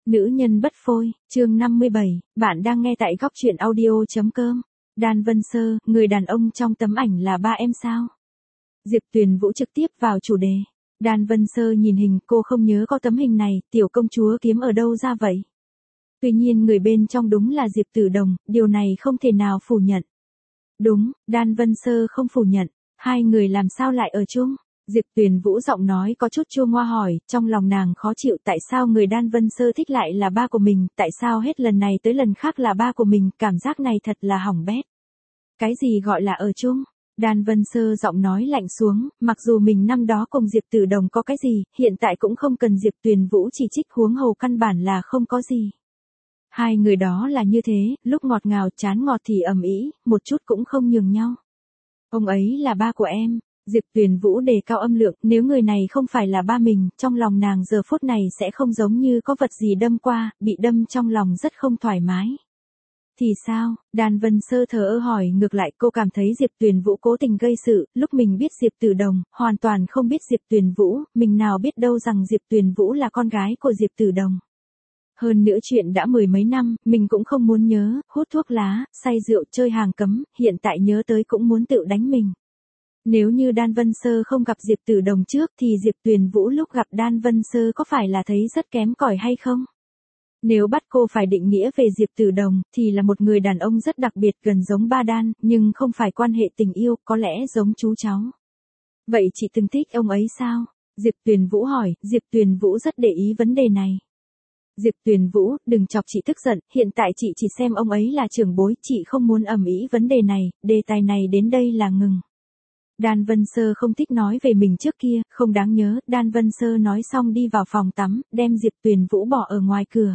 Nữ nhân bất phôi, chương 57, bạn đang nghe tại góc truyện audio.com. Đan Vân Sơ, người đàn ông trong tấm ảnh là ba em sao? Diệp Tuyền Vũ trực tiếp vào chủ đề. Đan Vân Sơ nhìn hình, cô không nhớ có tấm hình này, tiểu công chúa kiếm ở đâu ra vậy? Tuy nhiên người bên trong đúng là Diệp Tử Đồng, điều này không thể nào phủ nhận. Đúng, Đan Vân Sơ không phủ nhận, hai người làm sao lại ở chung? Diệp Tuyền Vũ giọng nói có chút chua ngoa hỏi, trong lòng nàng khó chịu tại sao người Đan Vân Sơ thích lại là ba của mình, tại sao hết lần này tới lần khác là ba của mình, cảm giác này thật là hỏng bét. Cái gì gọi là ở chung? Đan Vân Sơ giọng nói lạnh xuống, mặc dù mình năm đó cùng Diệp Tử Đồng có cái gì, hiện tại cũng không cần Diệp Tuyền Vũ chỉ trích, huống hồ căn bản là không có gì. Hai người đó là như thế, lúc ngọt ngào chán ngọt thì ầm ĩ, một chút cũng không nhường nhau. Ông ấy là ba của em. Diệp Tuyền Vũ đề cao âm lượng, nếu người này không phải là ba mình, trong lòng nàng giờ phút này sẽ không giống như có vật gì đâm qua, bị đâm trong lòng rất không thoải mái. Thì sao? Đan Vân Sơ thờ ơ hỏi ngược lại, cô cảm thấy Diệp Tuyền Vũ cố tình gây sự, lúc mình biết Diệp Tử Đồng, hoàn toàn không biết Diệp Tuyền Vũ, mình nào biết đâu rằng Diệp Tuyền Vũ là con gái của Diệp Tử Đồng. Hơn nữa chuyện đã mười mấy năm, mình cũng không muốn nhớ, hút thuốc lá, say rượu, chơi hàng cấm, hiện tại nhớ tới cũng muốn tự đánh mình. Nếu như Đan Vân Sơ không gặp Diệp Tử Đồng trước thì Diệp Tuyền Vũ lúc gặp Đan Vân Sơ có phải là thấy rất kém cỏi hay không? Nếu bắt cô phải định nghĩa về Diệp Tử Đồng thì là một người đàn ông rất đặc biệt gần giống ba Đan, nhưng không phải quan hệ tình yêu, có lẽ giống chú cháu. Vậy chị từng thích ông ấy sao? Diệp Tuyền Vũ hỏi, Diệp Tuyền Vũ rất để ý vấn đề này. Diệp Tuyền Vũ, đừng chọc chị tức giận, hiện tại chị chỉ xem ông ấy là trưởng bối, chị không muốn ầm ĩ vấn đề này, đề tài này đến đây là ngừng. Đan Vân Sơ không thích nói về mình trước kia, không đáng nhớ, Đan Vân Sơ nói xong đi vào phòng tắm, đem Diệp Tuyền Vũ bỏ ở ngoài cửa.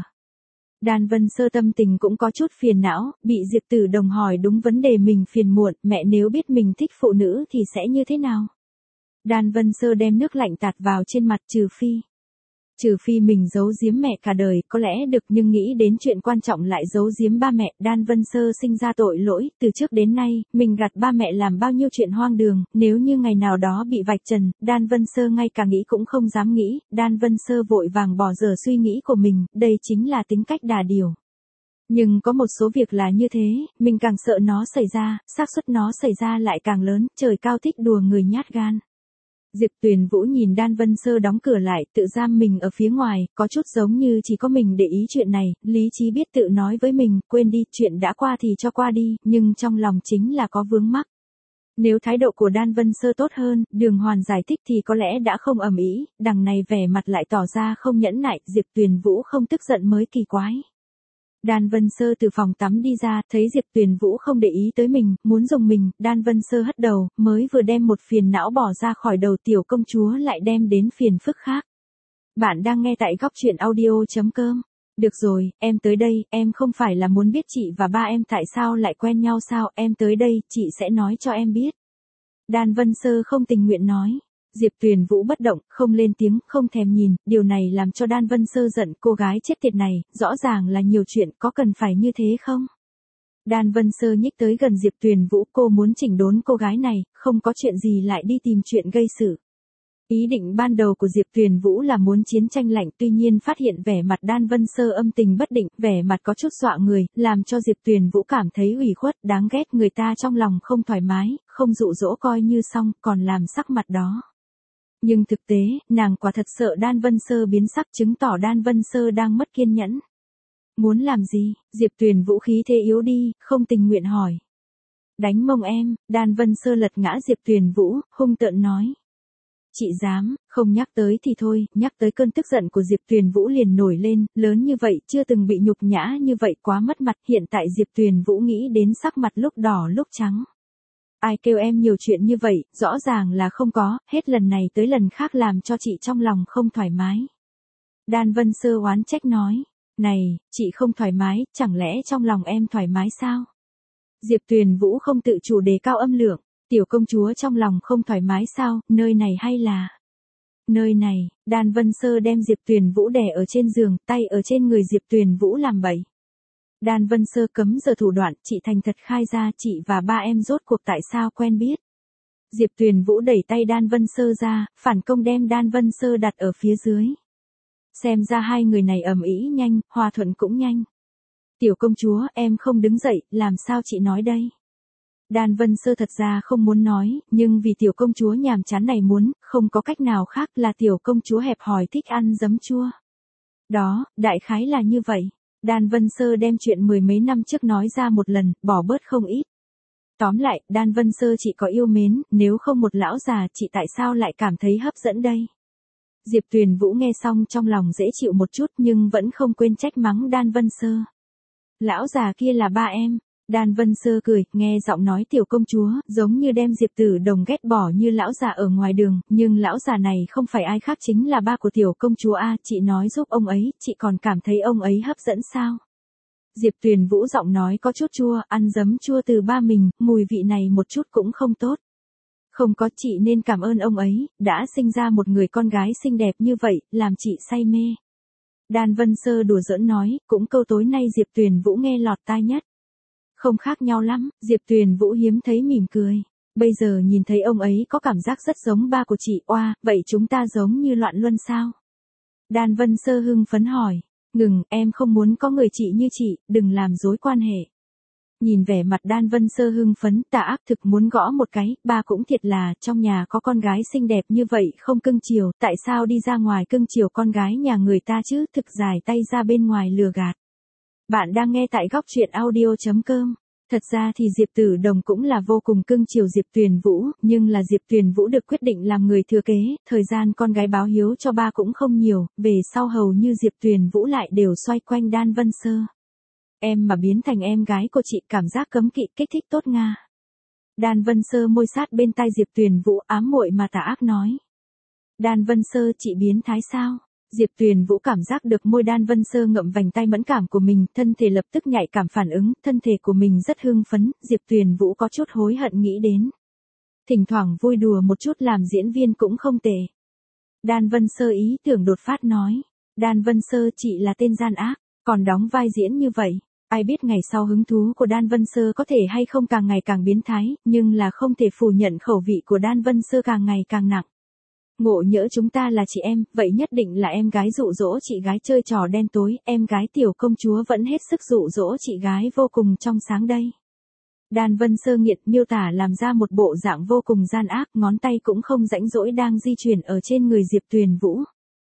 Đan Vân Sơ tâm tình cũng có chút phiền não, bị Diệp Tử Đồng hỏi đúng vấn đề mình phiền muộn, mẹ nếu biết mình thích phụ nữ thì sẽ như thế nào? Đan Vân Sơ đem nước lạnh tạt vào trên mặt, Trừ phi mình giấu giếm mẹ cả đời, có lẽ được, nhưng nghĩ đến chuyện quan trọng lại giấu giếm ba mẹ, Đan Vân Sơ sinh ra tội lỗi, từ trước đến nay, mình gạt ba mẹ làm bao nhiêu chuyện hoang đường, nếu như ngày nào đó bị vạch trần, Đan Vân Sơ ngay cả nghĩ cũng không dám nghĩ, Đan Vân Sơ vội vàng bỏ dở suy nghĩ của mình, đây chính là tính cách đà điểu. Nhưng có một số việc là như thế, mình càng sợ nó xảy ra, xác suất nó xảy ra lại càng lớn, trời cao thích đùa người nhát gan. Diệp Tuyền Vũ nhìn Đan Vân Sơ đóng cửa lại, tự giam mình ở phía ngoài, có chút giống như chỉ có mình để ý chuyện này, lý trí biết tự nói với mình, quên đi, chuyện đã qua thì cho qua đi, nhưng trong lòng chính là có vướng mắc. Nếu thái độ của Đan Vân Sơ tốt hơn, Đường Hoàn giải thích thì có lẽ đã không ầm ĩ, đằng này vẻ mặt lại tỏ ra không nhẫn nại, Diệp Tuyền Vũ không tức giận mới kỳ quái. Đan Vân Sơ từ phòng tắm đi ra, thấy Diệp Tuyền Vũ không để ý tới mình, muốn dùng mình, Đan Vân Sơ hất đầu, mới vừa đem một phiền não bỏ ra khỏi đầu tiểu công chúa lại đem đến phiền phức khác. Bạn đang nghe tại góc truyện audio.com. Được rồi, em tới đây, em không phải là muốn biết chị và ba em tại sao lại quen nhau sao, em tới đây, chị sẽ nói cho em biết. Đan Vân Sơ không tình nguyện nói. Diệp Tuyền Vũ bất động, không lên tiếng, không thèm nhìn, điều này làm cho Đan Vân Sơ giận, cô gái chết tiệt này, rõ ràng là nhiều chuyện, có cần phải như thế không? Đan Vân Sơ nhích tới gần Diệp Tuyền Vũ, cô muốn chỉnh đốn cô gái này, không có chuyện gì lại đi tìm chuyện gây sự. Ý định ban đầu của Diệp Tuyền Vũ là muốn chiến tranh lạnh, tuy nhiên phát hiện vẻ mặt Đan Vân Sơ âm tình bất định, vẻ mặt có chút dọa người, làm cho Diệp Tuyền Vũ cảm thấy ủy khuất, đáng ghét, người ta trong lòng không thoải mái, không dụ dỗ coi như xong, còn làm sắc mặt đó. Nhưng thực tế, nàng quả thật sợ Đan Vân Sơ biến sắc, chứng tỏ Đan Vân Sơ đang mất kiên nhẫn. Muốn làm gì? Diệp Tuyền Vũ khí thế yếu đi, không tình nguyện hỏi. Đánh mông em, Đan Vân Sơ lật ngã Diệp Tuyền Vũ, hung tợn nói. Chị dám, không nhắc tới thì thôi, nhắc tới cơn tức giận của Diệp Tuyền Vũ liền nổi lên, lớn như vậy, chưa từng bị nhục nhã như vậy quá mất mặt, hiện tại Diệp Tuyền Vũ nghĩ đến sắc mặt lúc đỏ lúc trắng. Ai kêu em nhiều chuyện như vậy, rõ ràng là không có, hết lần này tới lần khác làm cho chị trong lòng không thoải mái. Đan Vân Sơ oán trách nói, này, chị không thoải mái, chẳng lẽ trong lòng em thoải mái sao? Diệp Tuyền Vũ không tự chủ đề cao âm lượng, tiểu công chúa trong lòng không thoải mái sao, nơi này hay là... Nơi này, Đan Vân Sơ đem Diệp Tuyền Vũ đè ở trên giường, tay ở trên người Diệp Tuyền Vũ làm bậy. Đan Vân Sơ cấm giờ thủ đoạn, chị thành thật khai ra chị và ba em rốt cuộc tại sao quen biết. Diệp Tuyền Vũ đẩy tay Đan Vân Sơ ra, phản công đem Đan Vân Sơ đặt ở phía dưới. Xem ra hai người này ầm ĩ nhanh, hòa thuận cũng nhanh. Tiểu công chúa, em không đứng dậy, làm sao chị nói đây? Đan Vân Sơ thật ra không muốn nói, nhưng vì tiểu công chúa nhàm chán này muốn, không có cách nào khác là tiểu công chúa hẹp hòi thích ăn giấm chua. Đó, đại khái là như vậy. Đan Vân Sơ đem chuyện mười mấy năm trước nói ra một lần, bỏ bớt không ít. Tóm lại, Đan Vân Sơ chị có yêu mến, nếu không một lão già chị tại sao lại cảm thấy hấp dẫn đây? Diệp Tuyền Vũ nghe xong trong lòng dễ chịu một chút nhưng vẫn không quên trách mắng Đan Vân Sơ. Lão già kia là ba em. Đan Vân Sơ cười, nghe giọng nói tiểu công chúa, giống như đem Diệp Tử Đồng ghét bỏ như lão già ở ngoài đường, nhưng lão già này không phải ai khác chính là ba của tiểu công chúa a, chị nói giúp ông ấy, chị còn cảm thấy ông ấy hấp dẫn sao? Diệp Tuyền Vũ giọng nói có chút chua, ăn giấm chua từ ba mình, mùi vị này một chút cũng không tốt. Không có, chị nên cảm ơn ông ấy, đã sinh ra một người con gái xinh đẹp như vậy, làm chị say mê. Đan Vân Sơ đùa giỡn nói, cũng câu tối nay Diệp Tuyền Vũ nghe lọt tai nhất. Không khác nhau lắm, Diệp Tuyền Vũ hiếm thấy mỉm cười. Bây giờ nhìn thấy ông ấy có cảm giác rất giống ba của chị, oa, vậy chúng ta giống như loạn luân sao? Đan Vân Sơ hưng phấn hỏi, ngừng, em không muốn có người chị như chị, đừng làm dối quan hệ. Nhìn vẻ mặt Đan Vân Sơ hưng phấn, Tạ Ác thực muốn gõ một cái, ba cũng thiệt là, trong nhà có con gái xinh đẹp như vậy không cưng chiều, tại sao đi ra ngoài cưng chiều con gái nhà người ta chứ, thực dài tay ra bên ngoài lừa gạt. Bạn đang nghe tại góc truyện audio.com. Thật ra thì Diệp Tử Đồng cũng là vô cùng cưng chiều Diệp Tuyền Vũ, nhưng là Diệp Tuyền Vũ được quyết định làm người thừa kế, thời gian con gái báo hiếu cho ba cũng không nhiều, về sau hầu như Diệp Tuyền Vũ lại đều xoay quanh Đan Vân Sơ. Em mà biến thành em gái của chị cảm giác cấm kỵ kích thích tốt nga. Đan Vân Sơ môi sát bên tai Diệp Tuyền Vũ ám muội mà Tà Ác nói. Đan Vân Sơ chị biến thái sao? Diệp Tuyền Vũ cảm giác được môi Đan Vân Sơ ngậm vành tay mẫn cảm của mình, thân thể lập tức nhạy cảm phản ứng, thân thể của mình rất hưng phấn, Diệp Tuyền Vũ có chút hối hận nghĩ đến. Thỉnh thoảng vui đùa một chút làm diễn viên cũng không tệ. Đan Vân Sơ ý tưởng đột phát nói. Đan Vân Sơ chị là tên gian ác, còn đóng vai diễn như vậy. Ai biết ngày sau hứng thú của Đan Vân Sơ có thể hay không càng ngày càng biến thái, nhưng là không thể phủ nhận khẩu vị của Đan Vân Sơ càng ngày càng nặng. Ngộ nhỡ chúng ta là chị em, vậy nhất định là em gái dụ dỗ chị gái chơi trò đen tối, em gái tiểu công chúa vẫn hết sức dụ dỗ chị gái vô cùng trong sáng đây. Đan Vân Sơ nghiệt miêu tả làm ra một bộ dạng vô cùng gian ác, ngón tay cũng không rãnh rỗi đang di chuyển ở trên người Diệp Tuyền Vũ.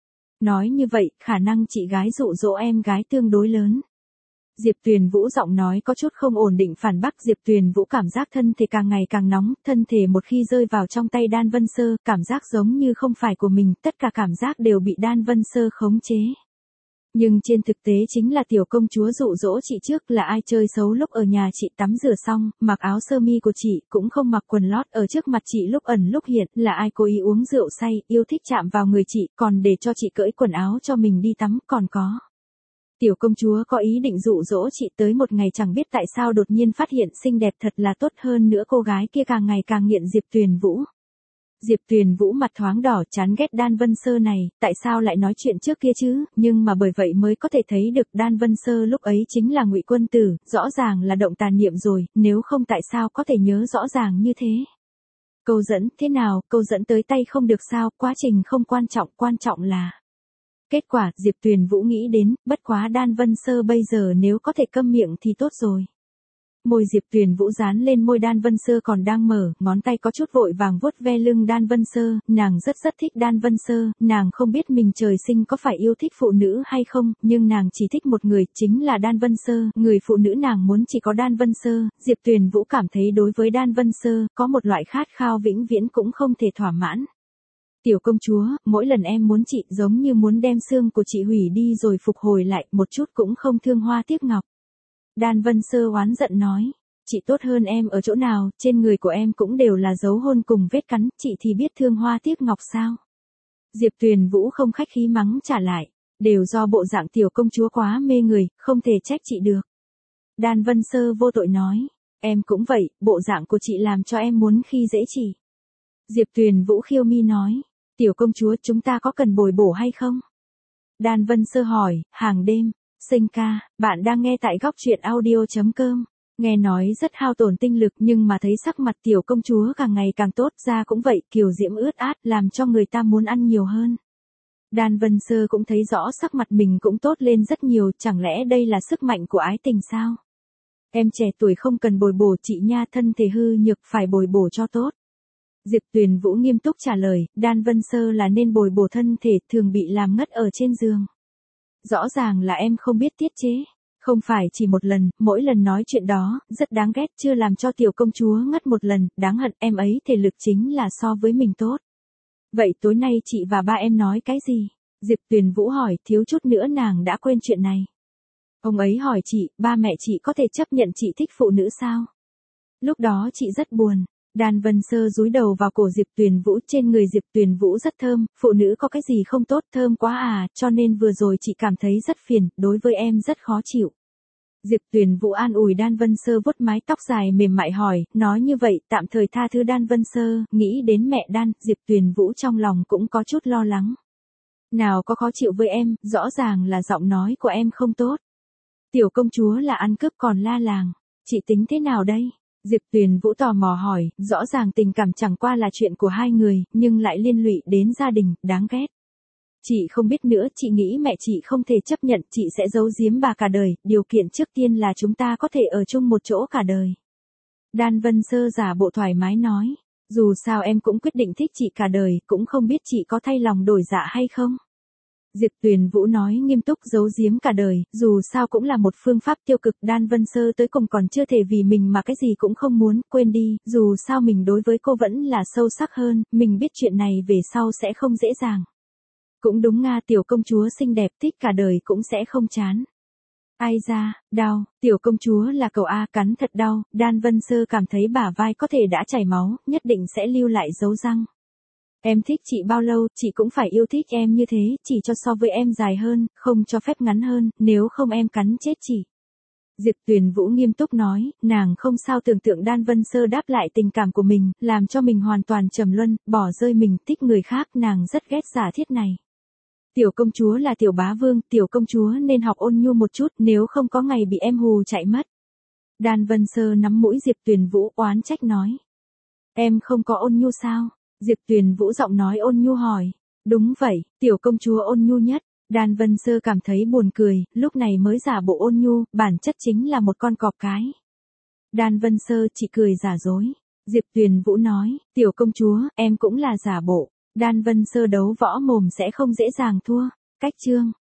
Nói như vậy, khả năng chị gái dụ dỗ em gái tương đối lớn. Diệp Tuyền Vũ giọng nói có chút không ổn định phản bác. Diệp Tuyền Vũ cảm giác thân thể càng ngày càng nóng, thân thể một khi rơi vào trong tay Đan Vân Sơ, cảm giác giống như không phải của mình, tất cả cảm giác đều bị Đan Vân Sơ khống chế. Nhưng trên thực tế chính là tiểu công chúa dụ dỗ chị trước, là ai chơi xấu lúc ở nhà chị tắm rửa xong, mặc áo sơ mi của chị, cũng không mặc quần lót ở trước mặt chị lúc ẩn lúc hiện, là ai cố ý uống rượu say, yêu thích chạm vào người chị, còn để cho chị cởi quần áo cho mình đi tắm, còn có. Tiểu công chúa có ý định dụ dỗ chị tới một ngày chẳng biết tại sao đột nhiên phát hiện xinh đẹp thật là tốt hơn nữa cô gái kia càng ngày càng nghiện Diệp Tuyền Vũ. Diệp Tuyền Vũ mặt thoáng đỏ chán ghét Đan Vân Sơ này, tại sao lại nói chuyện trước kia chứ, nhưng mà bởi vậy mới có thể thấy được Đan Vân Sơ lúc ấy chính là Ngụy Quân Tử, rõ ràng là động tà niệm rồi, nếu không tại sao có thể nhớ rõ ràng như thế. Câu dẫn, thế nào, câu dẫn tới tay không được sao, quá trình không quan trọng là. Kết quả, Diệp Tuyền Vũ nghĩ đến, bất quá Đan Vân Sơ bây giờ nếu có thể câm miệng thì tốt rồi. Môi Diệp Tuyền Vũ dán lên môi Đan Vân Sơ còn đang mở, ngón tay có chút vội vàng vuốt ve lưng Đan Vân Sơ, nàng rất thích Đan Vân Sơ, nàng không biết mình trời sinh có phải yêu thích phụ nữ hay không, nhưng nàng chỉ thích một người, chính là Đan Vân Sơ, người phụ nữ nàng muốn chỉ có Đan Vân Sơ. Diệp Tuyền Vũ cảm thấy đối với Đan Vân Sơ, có một loại khát khao vĩnh viễn cũng không thể thỏa mãn. Tiểu công chúa, mỗi lần em muốn chị giống như muốn đem xương của chị hủy đi rồi phục hồi lại, một chút cũng không thương hoa tiếc ngọc. Đan Vân Sơ oán giận nói, chị tốt hơn em ở chỗ nào, trên người của em cũng đều là dấu hôn cùng vết cắn, chị thì biết thương hoa tiếc ngọc sao? Diệp Tuyền Vũ không khách khí mắng trả lại, đều do bộ dạng tiểu công chúa quá mê người, không thể trách chị được. Đan Vân Sơ vô tội nói, em cũng vậy, bộ dạng của chị làm cho em muốn khi dễ chị. Diệp Tuyền Vũ khiêu mi nói, tiểu công chúa chúng ta có cần bồi bổ hay không? Đan Vân Sơ hỏi, hàng đêm, Sinh ca, bạn đang nghe tại góc truyện audio.com. Nghe nói rất hao tổn tinh lực nhưng mà thấy sắc mặt tiểu công chúa càng ngày càng tốt ra cũng vậy, kiều diễm ướt át làm cho người ta muốn ăn nhiều hơn. Đan Vân Sơ cũng thấy rõ sắc mặt mình cũng tốt lên rất nhiều, chẳng lẽ đây là sức mạnh của ái tình sao? Em trẻ tuổi không cần bồi bổ chị nha, thân thể hư nhược phải bồi bổ cho tốt. Diệp Tuyền Vũ nghiêm túc trả lời, Đan Vân Sơ là nên bồi bổ thân thể, thường bị làm ngất ở trên giường. Rõ ràng là em không biết tiết chế. Không phải chỉ một lần, mỗi lần nói chuyện đó, rất đáng ghét, chưa làm cho tiểu công chúa ngất một lần, đáng hận, em ấy thể lực chính là so với mình tốt. Vậy tối nay chị và ba em nói cái gì? Diệp Tuyền Vũ hỏi, thiếu chút nữa nàng đã quên chuyện này. Ông ấy hỏi chị, ba mẹ chị có thể chấp nhận chị thích phụ nữ sao? Lúc đó chị rất buồn. Đan Vân Sơ dúi đầu vào cổ Diệp Tuyền Vũ, trên người Diệp Tuyền Vũ rất thơm, phụ nữ có cái gì không tốt, thơm quá à, cho nên vừa rồi chị cảm thấy rất phiền, đối với em rất khó chịu. Diệp Tuyền Vũ an ủi Đan Vân Sơ vuốt mái tóc dài mềm mại hỏi, nói như vậy, tạm thời tha thứ Đan Vân Sơ, nghĩ đến mẹ Đan, Diệp Tuyền Vũ trong lòng cũng có chút lo lắng. Nào có khó chịu với em, rõ ràng là giọng nói của em không tốt. Tiểu công chúa là ăn cướp còn la làng, chị tính thế nào đây? Diệp Tuyền Vũ tò mò hỏi, rõ ràng tình cảm chẳng qua là chuyện của hai người, nhưng lại liên lụy đến gia đình, đáng ghét. Chị không biết nữa, chị nghĩ mẹ chị không thể chấp nhận, chị sẽ giấu giếm bà cả đời, điều kiện trước tiên là chúng ta có thể ở chung một chỗ cả đời. Đan Vân Sơ giả bộ thoải mái nói, dù sao em cũng quyết định thích chị cả đời, cũng không biết chị có thay lòng đổi dạ hay không. Diệp Tuyền Vũ nói nghiêm túc, giấu giếm cả đời, dù sao cũng là một phương pháp tiêu cực. Đan Vân Sơ tới cùng còn chưa thể vì mình mà cái gì cũng không muốn, quên đi, dù sao mình đối với cô vẫn là sâu sắc hơn, mình biết chuyện này về sau sẽ không dễ dàng. Cũng đúng nga, tiểu công chúa xinh đẹp, thích cả đời cũng sẽ không chán. Ai ra, đau, tiểu công chúa là cậu A, cắn thật đau. Đan Vân Sơ cảm thấy bả vai có thể đã chảy máu, nhất định sẽ lưu lại dấu răng. Em thích chị bao lâu, chị cũng phải yêu thích em như thế, chỉ cho so với em dài hơn, không cho phép ngắn hơn, nếu không em cắn chết chị. Diệp Tuyền Vũ nghiêm túc nói, nàng không sao tưởng tượng Đan Vân Sơ đáp lại tình cảm của mình, làm cho mình hoàn toàn trầm luân, bỏ rơi mình, thích người khác, nàng rất ghét giả thiết này. Tiểu công chúa là tiểu bá vương, tiểu công chúa nên học ôn nhu một chút, nếu không có ngày bị em hù chạy mất. Đan Vân Sơ nắm mũi Diệp Tuyền Vũ oán trách nói. Em không có ôn nhu sao? Diệp Tuyền Vũ giọng nói ôn nhu hỏi. Đúng vậy, tiểu công chúa ôn nhu nhất. Đan Vân Sơ cảm thấy buồn cười, lúc này mới giả bộ ôn nhu, bản chất chính là một con cọp cái. Đan Vân Sơ chỉ cười giả dối. Diệp Tuyền Vũ nói, tiểu công chúa, em cũng là giả bộ. Đan Vân Sơ đấu võ mồm sẽ không dễ dàng thua. Cách chương.